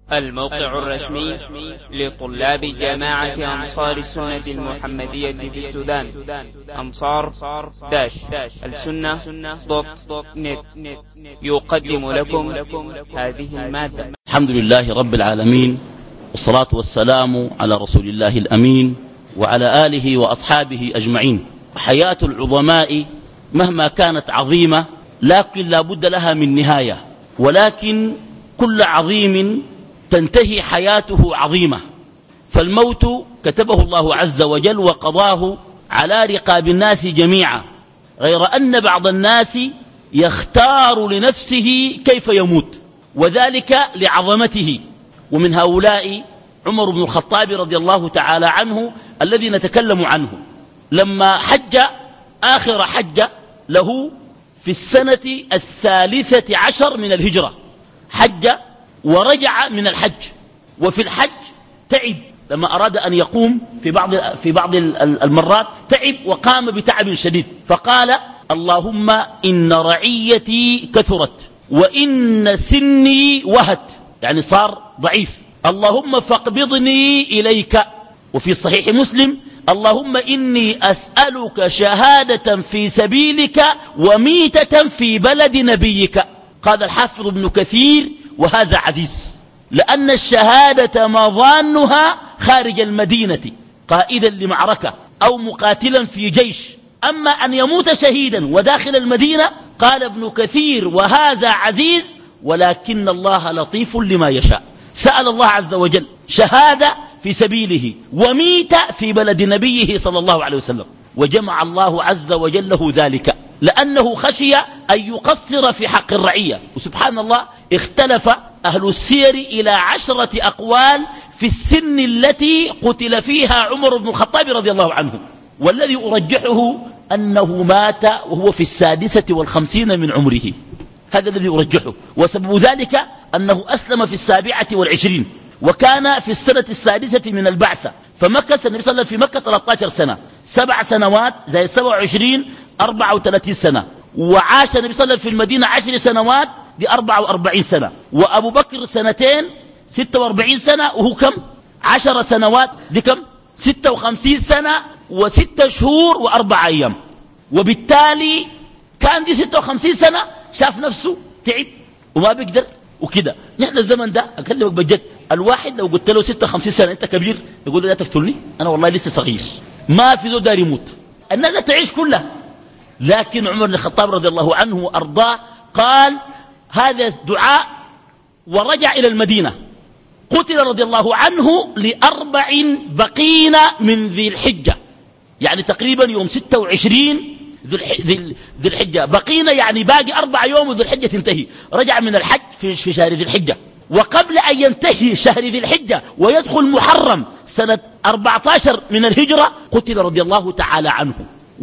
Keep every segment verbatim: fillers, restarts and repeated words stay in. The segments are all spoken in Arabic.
الموقع الرسمي لطلاب جامعة أنصار السنة المحمدية في السودان أنصار داش السنة دوت نت يقدم لكم هذه المادة. الحمد لله رب العالمين، والصلاة والسلام على رسول الله الأمين وعلى آله وأصحابه أجمعين. حياة العظماء مهما كانت عظيمة لكن لا بد لها من نهاية، ولكن كل عظيم تنتهي حياته عظيمة، فالموت كتبه الله عز وجل وقضاه على رقاب الناس جميعا، غير أن بعض الناس يختار لنفسه كيف يموت، وذلك لعظمته. ومن هؤلاء عمر بن الخطاب رضي الله تعالى عنه الذي نتكلم عنه، لما حج آخر حج له في السنة الثالثة عشر من الهجرة، حج ورجع من الحج، وفي الحج تعب لما أراد أن يقوم في بعض, في بعض المرات تعب وقام بتعب شديد، فقال: اللهم إن رعيتي كثرت وإن سني وهت، يعني صار ضعيف، اللهم فاقبضني إليك. وفي صحيح مسلم: اللهم إني أسألك شهادة في سبيلك وميتة في بلد نبيك. قال الحافظ ابن كثير: وهذا عزيز، لأن الشهادة مظانها خارج المدينة قائدا لمعركة أو مقاتلا في جيش، أما أن يموت شهيدا وداخل المدينة، قال ابن كثير: وهذا عزيز، ولكن الله لطيف لما يشاء. سأل الله عز وجل شهادة في سبيله وميت في بلد نبيه صلى الله عليه وسلم، وجمع الله عز وجل له ذلك لأنه خشي أن يقصر في حق الرعية. وسبحان الله اختلف أهل السير إلى عشرة أقوال في السن التي قتل فيها عمر بن الخطاب رضي الله عنه، والذي أرجحه أنه مات وهو في السادسة والخمسين من عمره، هذا الذي أرجحه. وسبب ذلك أنه أسلم في السابعة والعشرين، وكان في السنة السادسة من البعثة، فمكث النبي صلى الله عليه وسلم في مكة ثلاث عشرة سنة، سبع سنوات زي سبع وعشرين أربعة وثلاثين سنة، وعاش النبي صلى الله عليه وسلم في المدينة عشر سنوات دي أربعة وأربعين سنة، وأبو بكر سنتين ستة وأربعين سنة، وهو كم؟ عشر سنوات دي كم؟ ستة وخمسين سنة وستة شهور وأربع أيام. وبالتالي كان دي ستة وخمسين سنة شاف نفسه تعب وما بيقدر وكده. نحن الزمن ده أكلمك بجد، الواحد لو قلت له ستة وخمسين سنة أنت كبير يقول له لا تقتلني، أنا والله لسه صغير، ما في زول دار يموت، الناس تعيش كلها. لكن عمر بن الخطاب رضي الله عنه وأرضاه قال هذا دعاء ورجع إلى المدينة. قتل رضي الله عنه لأربع بقين من ذي الحجة، يعني تقريبا يوم ستة وعشرين ذي الحجة بقينا، يعني باقي أربع يوم وذي الحجة تنتهي. رجع من الحج في شهر ذي الحجة، وقبل أن ينتهي شهر ذي الحجة ويدخل محرم سنة أربعة عشر من الهجرة قتل رضي الله تعالى عنه،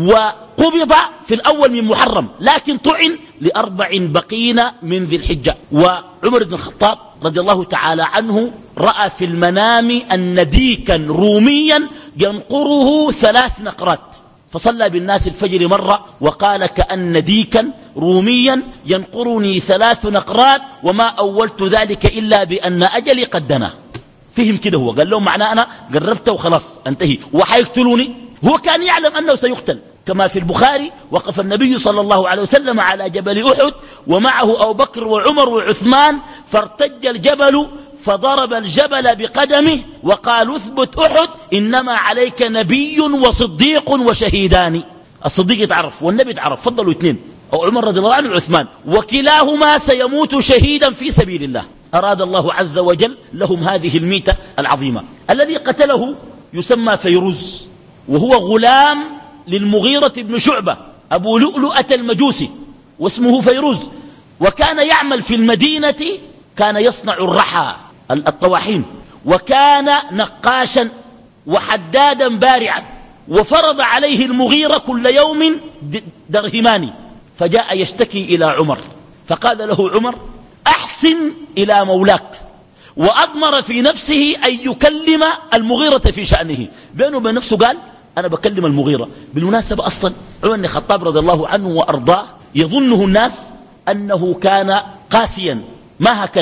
وقبض في الأول من محرم لكن طعن لأربع بقين من ذي الحجة. وعمر بن الخطاب رضي الله تعالى عنه رأى في المنام أن ديكا روميا ينقره ثلاث نقرات، فصلى بالناس الفجر مرة وقال كأن ديكا روميا ينقرني ثلاث نقرات وما أولت ذلك إلا بأن أجلي قد دنا. فهم كده، هو قال لهم معناه أنا قربت وخلاص انتهي وحيقتلوني. هو كان يعلم أنه سيقتل، كما في البخاري: وقف النبي صلى الله عليه وسلم على جبل أحد ومعه أبو بكر وعمر وعثمان، فارتج الجبل فضرب الجبل بقدمه وقال: اثبت أحد، إنما عليك نبي وصديق وشهيدان. الصديق يتعرف والنبي يتعرف، فضلوا اثنين، أو عمر رضي الله عنه وعثمان، وكلاهما سيموت شهيدا في سبيل الله. أراد الله عز وجل لهم هذه الميتة العظيمة. الذي قتله يسمى فيروز، وهو غلام للمغيرة بن شعبة أبو لؤلؤة المجوسي، واسمه فيروز، وكان يعمل في المدينة، كان يصنع الرحى الطواحين، وكان نقاشا وحدادا بارعا، وفرض عليه المغيرة كل يوم درهمان، فجاء يشتكي إلى عمر، فقال له عمر: أحسن إلى مولاك. وأضمر في نفسه أن يكلم المغيرة في شأنه، بينه وبين نفسه قال: أنا بكلم المغيرة. بالمناسبة أصلا عمر بن الخطاب رضي الله عنه وأرضاه يظنه الناس أنه كان قاسيا، ما هكذا،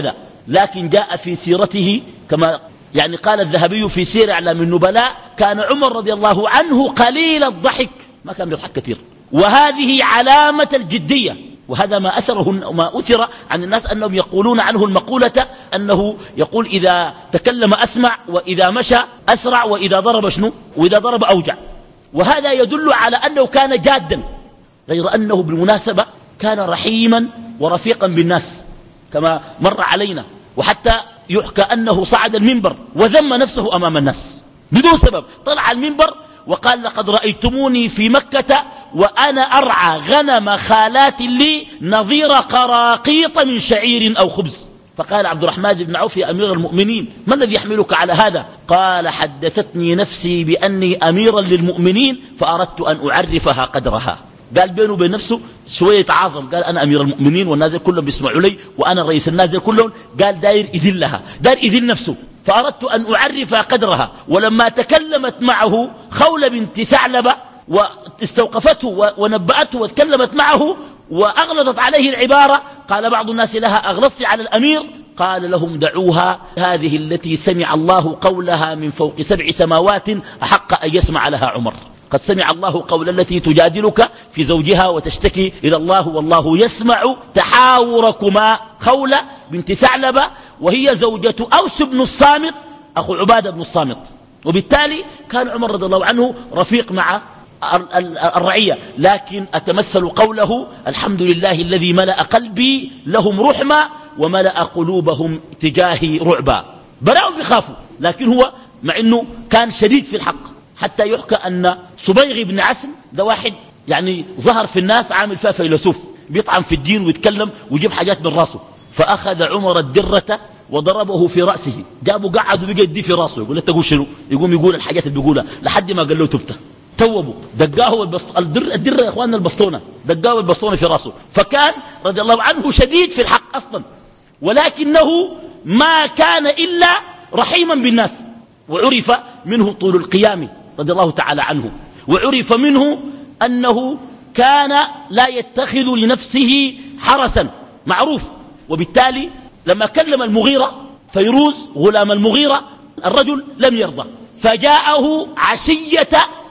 لكن جاء في سيرته كما يعني قال الذهبي في سير أعلام النبلاء كان عمر رضي الله عنه قليل الضحك، ما كان بيضحك كثير، وهذه علامة الجدية. وهذا ما أثره ما أثر عن الناس أنهم يقولون عنه المقولة أنه يقول إذا تكلم أسمع، وإذا مشى أسرع، وإذا ضرب شنو، وإذا ضرب أوجع. وهذا يدل على أنه كان جادا، غير أنه بالمناسبة كان رحيما ورفيقا بالناس كما مر علينا. وحتى يحكى أنه صعد المنبر وذم نفسه أمام الناس بدون سبب، طلع المنبر وقال لقد رأيتموني في مكة وأنا أرعى غنم خالات لي نظير قراقيط من شعير أو خبز. فقال عبد الرحمن بن عوف يا أمير المؤمنين ما الذي يحملك على هذا؟ قال حدثتني نفسي بأني أميرا للمؤمنين فأردت أن أعرفها قدرها. قال بينه وبين نفسه شوية تعاظم، قال أنا أمير المؤمنين والناس كلهم بيسمعوا لي وأنا رئيس الناس كلهم، قال داير إذلها، داير إذل نفسه، فأردت أن أعرف قدرها. ولما تكلمت معه خولة بنت ثعلبة واستوقفته ونبأته وتكلمت معه وأغلظت عليه العبارة، قال بعض الناس لها أغلظت على الأمير، قال لهم دعوها، هذه التي سمع الله قولها من فوق سبع سماوات أحق أن يسمع لها عمر. قد سمع الله قول التي تجادلك في زوجها وتشتكي إلى الله والله يسمع تحاوركما. خولة بنت ثعلبة وهي زوجة أوس بن الصامت أخو عبادة بن الصامت. وبالتالي كان عمر رضي الله عنه رفيق مع الرعية. لكن أتمثل قوله الحمد لله الذي ملأ قلبي لهم رحمة وملأ قلوبهم تجاهي رعبا. براءوا بيخافوا، لكن هو مع أنه كان شديد في الحق. حتى يحكى أن صبيغ بن عسل ده واحد يعني ظهر في الناس عامل فيها فيلسوف، بيطعن في الدين ويتكلم ويجيب حاجات من راسه. فأخذ عمر الدرة وضربه في رأسه، جابوا قعد وبقى يديه في راسه، يقول له تقول شنو، يقوم يقول الحاجات اللي بيقولها لحد ما قال له تبته. توبوا دقاه البسط... الدر... الدرة يا اخواننا البسطونة، دقاه البسطونة في راسه. فكان رضي الله عنه شديد في الحق أصلا، ولكنه ما كان إلا رحيما بالناس. وعرف منه طول القيام رضي الله تعالى عنه، وعرف منه أنه كان لا يتخذ لنفسه حرسا معروف. وبالتالي لما كلم المغيرة فيروز غلام المغيرة الرجل لم يرضى، فجاءه عشية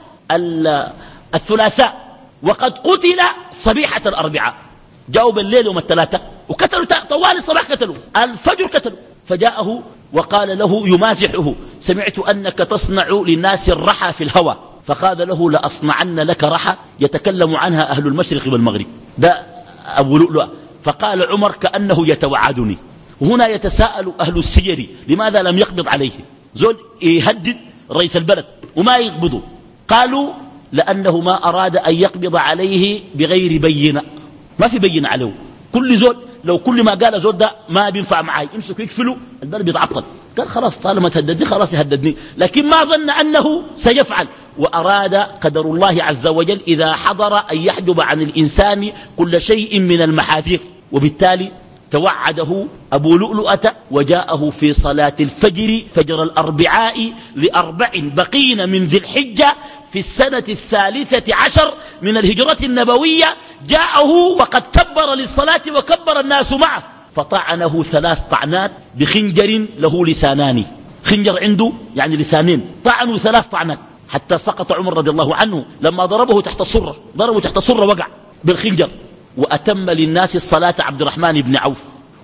الثلاثاء وقد قتل صبيحة الأربعاء. جاءوا بالليل يوم الثلاثة وقتلوا طوال الصباح، قتلوا الفجر قتلوا. فجاءه وقال له يمازحه سمعت أنك تصنع للناس الرحى في الهوى، فقال له لأصنعن لك رحى يتكلم عنها أهل المشرق والمغرب. ده أبو لؤلؤ. فقال عمر كأنه يتوعدني. وهنا يتساءل أهل السير لماذا لم يقبض عليه؟ زول يهدد رئيس البلد وما يقبضه. قالوا لأنه ما أراد أن يقبض عليه بغير بينة، ما في بينة عليه. كل زول لو كل ما قال زود ده ما بينفع معي يمسك يكفله البلد بيتعطل. قال خلاص طالما تهددني خلاص يهددني، لكن ما ظن أنه سيفعل. وأراد قدر الله عز وجل إذا حضر أن يحجب عن الإنسان كل شيء من المحاذير. وبالتالي توعده أبو لؤلؤة وجاءه في صلاة الفجر فجر الأربعاء لأربع بقين من ذي الحجة في السنة الثالثة عشر من الهجرة النبوية. جاءه وقد كبر للصلاة وكبر الناس معه، فطعنه ثلاث طعنات بخنجر له لسانان. خنجر عنده يعني لسانين، طعنوا ثلاث طعنات حتى سقط عمر رضي الله عنه. لما ضربه تحت السرة، ضربه تحت السرة وقع بالخنجر. وأتم للناس الصلاة عبد الرحمن بن عوف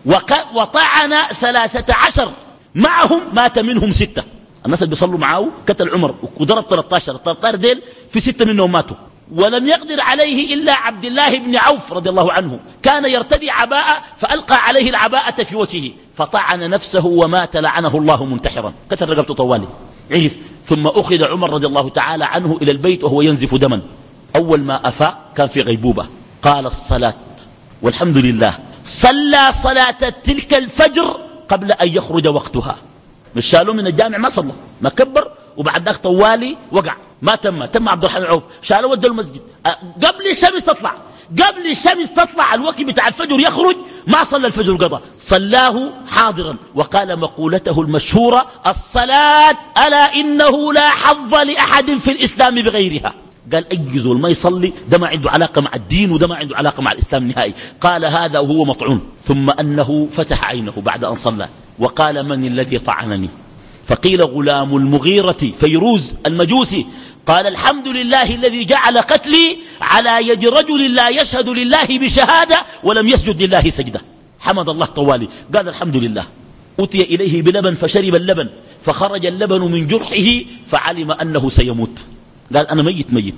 وطعن ثلاثة عشر معهم، مات منهم ستة. الناس اللي بيصلوا معه قتل عمر وضرب ثلاثة عشر، ثلاثة عشر ديل في ستة منهم ماتوا. ولم يقدر عليه إلا عبد الله بن عوف رضي الله عنه، كان يرتدي عباءة فألقى عليه العباءة في وجهه فطعن نفسه ومات لعنه الله منتحرا، قتل رقبته طوالي عرف. ثم أخذ عمر رضي الله تعالى عنه إلى البيت وهو ينزف دما. أول ما أفاق كان في غيبوبة، قال الصلاة والحمد لله صلى صلاة تلك الفجر قبل أن يخرج وقتها. مش شالوه من الجامع ما صلى، ما كبر وبعد ذاك طوالي وقع، ما تم تم عبد الرحمن عوف شالوه ودوا المسجد قبل الشمس تطلع، قبل الشمس تطلع الوقت بتاع الفجر يخرج ما صلى الفجر قضى، صلاه حاضرا. وقال مقولته المشهورة الصلاة ألا إنه لا حظ لأحد في الإسلام بغيرها. قال أي زول ما يصلي ده ما عنده علاقة مع الدين وده ما عنده علاقة مع الإسلام نهائي. قال هذا وهو مطعون. ثم أنه فتح عينه بعد أن صلى وقال من الذي طعنني؟ فقيل غلام المغيرة فيروز المجوسي. قال الحمد لله الذي جعل قتلي على يد رجل لا يشهد لله بشهادة ولم يسجد لله سجدة. حمد الله طوالي. قال الحمد لله. أتي إليه بلبن فشرب اللبن فخرج اللبن من جرحه فعلم أنه سيموت. قال أنا ميت ميت،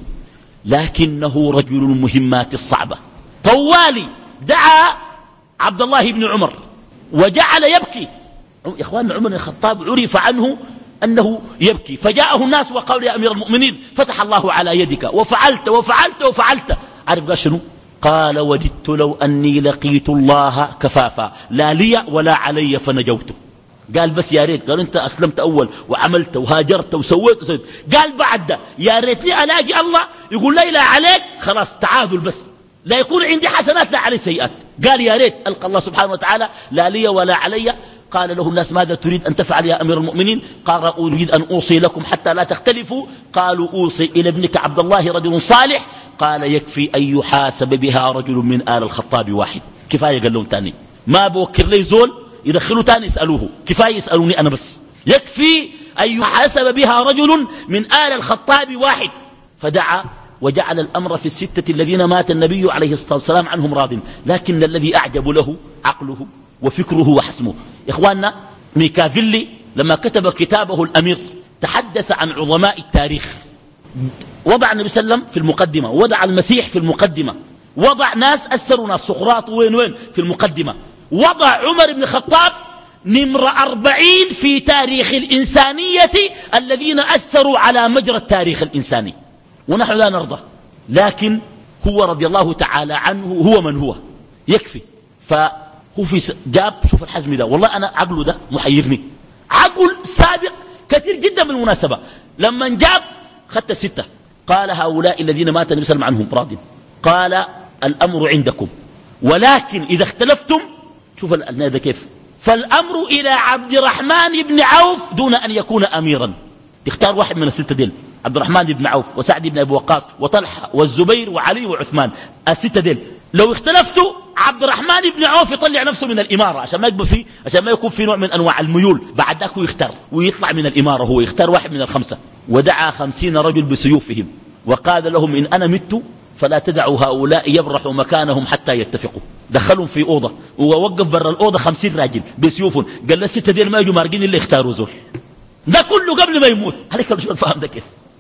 لكنه رجل المهمات الصعبة. طوالي دعا عبد الله بن عمر وجعل يبكي. يا إخواننا عمر بن الخطاب عرف عنه أنه يبكي، فجاءه الناس وقالوا يا أمير المؤمنين فتح الله على يدك وفعلت وفعلت وفعلت. عارف قال شنو؟ قال وددت لو أني لقيت الله كفافا لا لي ولا علي فنجوته. قال بس يا ريت، قال أنت أسلمت أول وعملت وهاجرت وسويت وسويت. قال بعد ده يا ريتني ألاقي الله يقول لا لا عليك خلاص تعادل، بس لا يكون عندي حسنات لا علي سيئات. قال يا ريت ألقى الله سبحانه وتعالى لا لي ولا علي. قال له الناس ماذا تريد أن تفعل يا أمير المؤمنين؟ قال أريد أن أوصي لكم حتى لا تختلفوا. قالوا أوصي إلى ابنك عبد الله رجل صالح. قال يكفي أن يحاسب بها رجل من آل الخطاب واحد. كفاية قال لهم تاني، ما بوكر لي زول يدخلوا تاني يسألوه، كفاية يسألوني أنا بس. يكفي أن يحاسب بها رجل من آل الخطاب واحد. فدعا وجعل الأمر في الستة الذين مات النبي عليه الصلاة والسلام عنهم راض، لكن الذي أعجب له عقله وفكره وحسمه. إخواننا ميكافيلي لما كتب كتابه الأمير تحدث عن عظماء التاريخ. وضع النبي صلى الله عليه وسلم في المقدمة، وضع المسيح في المقدمة، وضع ناس أثروا ناس سقراط وين وين في المقدمة، وضع عمر بن الخطاب نمرة أربعين في تاريخ الإنسانية الذين أثروا على مجرى التاريخ الإنساني، ونحن لا نرضى. لكن هو رضي الله تعالى عنه هو من هو يكفي. فهو في جاب شوف الحزم ده، والله أنا عقله ده محيرني، عقل سابق كثير جدا بالمناسبة. لما جاب خدت الستة قال هؤلاء الذين مات النبي صلى الله عليه وسلم عنهم راض. قال الأمر عندكم ولكن إذا اختلفتم، شوف هذا كيف، فالأمر إلى عبد الرحمن بن عوف دون أن يكون أميرا. تختار واحد من الستة ديل، عبد الرحمن بن عوف وسعد بن أبي وقاص وطلحة والزبير وعلي وعثمان، الستة ديل. لو اختلفتوا عبد الرحمن بن عوف يطلع نفسه من الإمارة عشان ما يكون في عشان ما يكون في نوع من أنواع الميول، بعد ذاك يختار ويطلع من الإمارة، هو يختار واحد من الخمسة. ودعا خمسين رجل بسيوفهم وقال لهم إن أنا مت فلا تدعوا هؤلاء يبرحوا مكانهم حتى يتفقوا. دخلهم في أوضة ووقف برا الأوضة خمسين راجل بسيوفهم، قال الستة ديل ما يجوا مارقين اللي يختاروا زول. ده كله قبل ما يموت. عليك شو الفهم ده كيف؟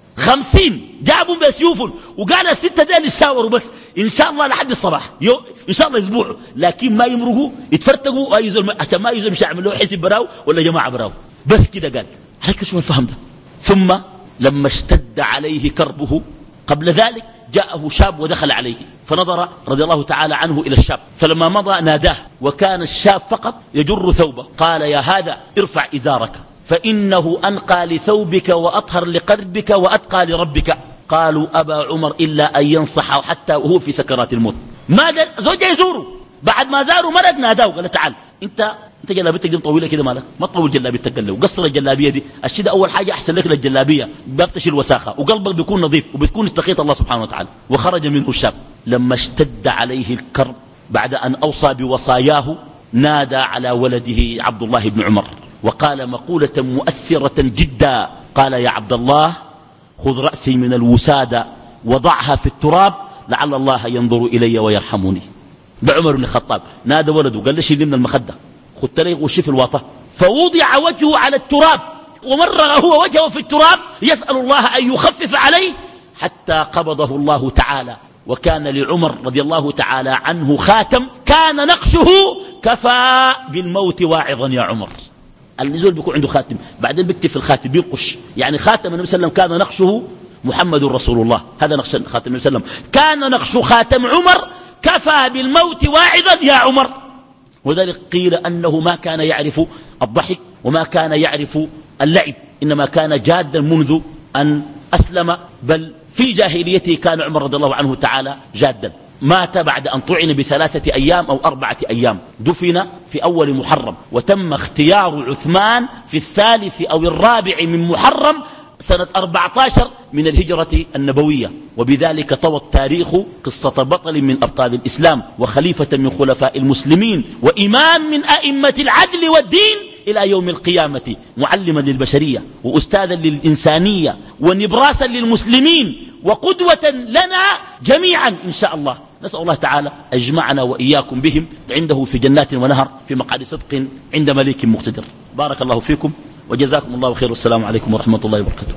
خمسين جابوا بسيوفهم وقال الستة ديل يشاوروا بس إن شاء الله لحد الصباح، يو إن شاء الله أسبوع، لكن ما يمرقوا يتفرتقوا أي زول عشان ما يزول مش يعمل له حزب براو ولا جماعة براو، بس كده قال. عليك شو الفهم ده؟ ثم لما اشتد عليه كربه قبل ذلك جاءه شاب ودخل عليه فنظر رضي الله تعالى عنه إلى الشاب، فلما مضى ناداه وكان الشاب فقط يجر ثوبه. قال يا هذا ارفع إزارك فإنه أنقى لثوبك وأطهر لقلبك وأتقى لربك. قالوا أبا عمر إلا أن ينصح حتى وهو في سكرات الموت. ماذا زوجه يزوره بعد ما زاروا مرض ناداه قال تعال انت انت جلابيتك دي طويله كده مالك ما تطول جلابيتك قال له وقصر الجلابيه دي الشيء ده اول حاجه احسن لك للجلابيه بتشيل الوساخه وقلبك بيكون نظيف وبتكون اتقيت الله سبحانه وتعالى. وخرج منه الشاب. لما اشتد عليه الكرب بعد ان اوصى بوصاياه نادى على ولده عبد الله بن عمر وقال مقوله مؤثره جدا. قال يا عبد الله خذ راسي من الوساده وضعها في التراب لعل الله ينظر الي ويرحمني. ده عمر بن الخطاب نادى ولده قال له شيل من المخده خدت لي غشي في الوطه، فوضع وجهه على التراب ومرغ هو وجهه في التراب يسأل الله أن يخفف عليه حتى قبضه الله تعالى. وكان لعمر رضي الله تعالى عنه خاتم كان نقشه كفى بالموت واعظا يا عمر. النزول بيكون عنده خاتم بعدين بيكتب في الخاتم بينقش، يعني خاتم النبي صلى الله عليه وسلم كان نقشه محمد رسول الله، هذا نقش خاتم النبي صلى الله عليه وسلم. كان نقش خاتم عمر كفى بالموت واعظا يا عمر. وذلك قيل أنه ما كان يعرف الضحك وما كان يعرف اللعب، إنما كان جادا منذ أن أسلم، بل في جاهليته كان عمر رضي الله عنه تعالى جادا. مات بعد أن طعن بثلاثة أيام أو أربعة أيام، دفن في أول محرم، وتم اختيار عثمان في الثالث أو الرابع من محرم سنة أربعة عشر من الهجرة النبوية، وبذلك طوى التاريخ قصة بطل من أبطال الإسلام وخليفة من خلفاء المسلمين وإمام من أئمة العدل والدين إلى يوم القيامة، معلما للبشرية وأستاذا للإنسانية ونبراسا للمسلمين وقدوة لنا جميعا إن شاء الله. نسأل الله تعالى أجمعنا وإياكم بهم عنده في جنات ونهر في مقعد صدق عند مليك مقتدر. بارك الله فيكم وجزاكم الله خير، والسلام عليكم ورحمة الله وبركاته.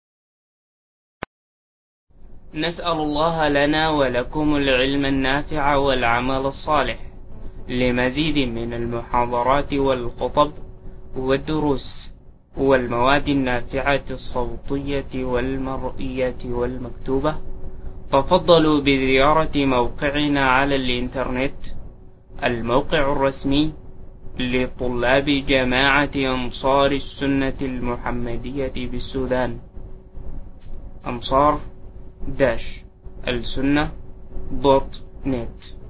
نسأل الله لنا ولكم العلم النافع والعمل الصالح. لمزيد من المحاضرات والخطب والدروس والمواد النافعة الصوتية والمرئية والمكتوبة، تفضلوا بزيارة موقعنا على الإنترنت، الموقع الرسمي لطلاب جماعة أنصار السنة المحمدية بالسودان، أنصار داش السنة دوت نت.